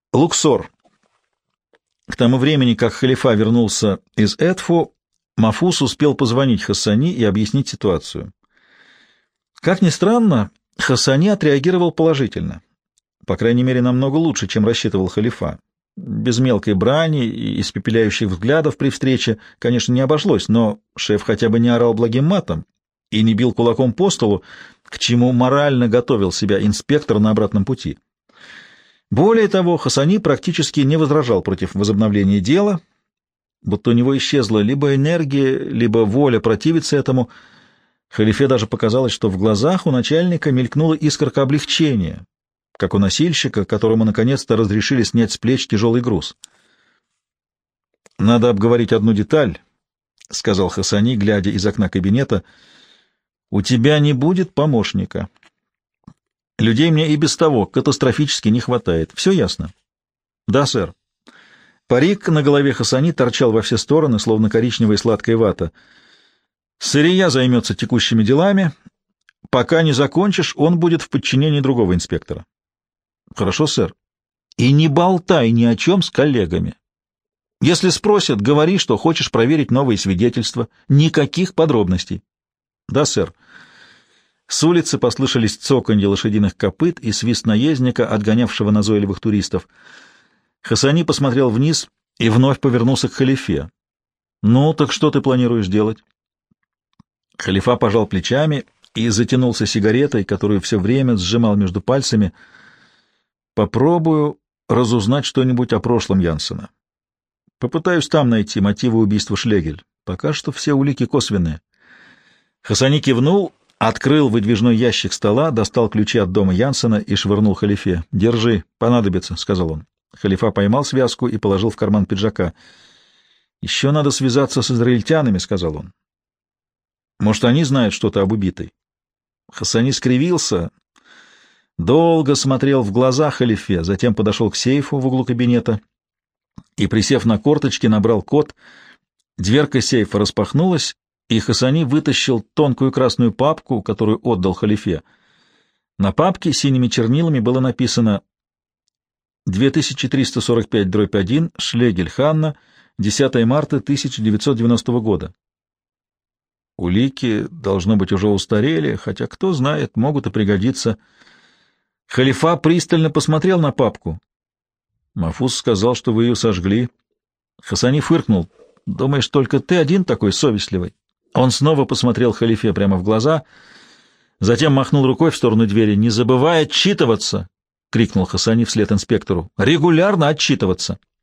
Луксор. К тому времени, как халифа вернулся из Эдфу, Мафус успел позвонить Хассани и объяснить ситуацию. Как ни странно, Хассани отреагировал положительно. По крайней мере, намного лучше, чем рассчитывал халифа. Без мелкой брани и испепеляющих взглядов при встрече, конечно, не обошлось, но шеф хотя бы не орал благим матом и не бил кулаком по столу, к чему морально готовил себя инспектор на обратном пути. Более того, Хассани практически не возражал против возобновления дела, будто у него исчезла либо энергия, либо воля противиться этому. Халифе даже показалось, что в глазах у начальника мелькнула искорка облегчения, как у носильщика, которому наконец-то разрешили снять с плеч тяжелый груз. «Надо обговорить одну деталь», — сказал Хассани, глядя из окна кабинета. «У тебя не будет помощника. Людей мне и без того катастрофически не хватает. Все ясно?» «Да, сэр». Парик на голове Хассани торчал во все стороны, словно коричневая сладкая вата. «Сырия займется текущими делами. Пока не закончишь, он будет в подчинении другого инспектора». «Хорошо, сэр». «И не болтай ни о чем с коллегами. Если спросят, говори, что хочешь проверить новые свидетельства. Никаких подробностей». «Да, сэр». С улицы послышались цоканье лошадиных копыт и свист наездника, отгонявшего назойливых туристов. Хассани посмотрел вниз и вновь повернулся к халифе. «Ну, так что ты планируешь делать?» Халифа пожал плечами и затянулся сигаретой, которую все время сжимал между пальцами. «Попробую разузнать что-нибудь о прошлом Янсена. Попытаюсь там найти мотивы убийства Шлегель. Пока что все улики косвенные». Хассани кивнул, открыл выдвижной ящик стола, достал ключи от дома Янсена и швырнул халифе. «Держи, понадобится», — сказал он. Халифа поймал связку и положил в карман пиджака. «Еще надо связаться с израильтянами», — сказал он. «Может, они знают что-то об убитой?» Хассани скривился, долго смотрел в глаза халифе, затем подошел к сейфу в углу кабинета и, присев на корточки, набрал код. Дверка сейфа распахнулась, и Хассани вытащил тонкую красную папку, которую отдал халифе. На папке синими чернилами было написано 2345/1, Шлегель Ханна, 10 марта 1990 года. Улики, должно быть, уже устарели, хотя, кто знает, могут и пригодиться. Халифа пристально посмотрел на папку. Мафус сказал, что вы ее сожгли. Хассани фыркнул. «Думаешь, только ты один такой совестливый?» Он снова посмотрел халифе прямо в глаза, затем махнул рукой в сторону двери. «Не забывай отчитываться!» — крикнул Хассани вслед инспектору. «Регулярно отчитываться!»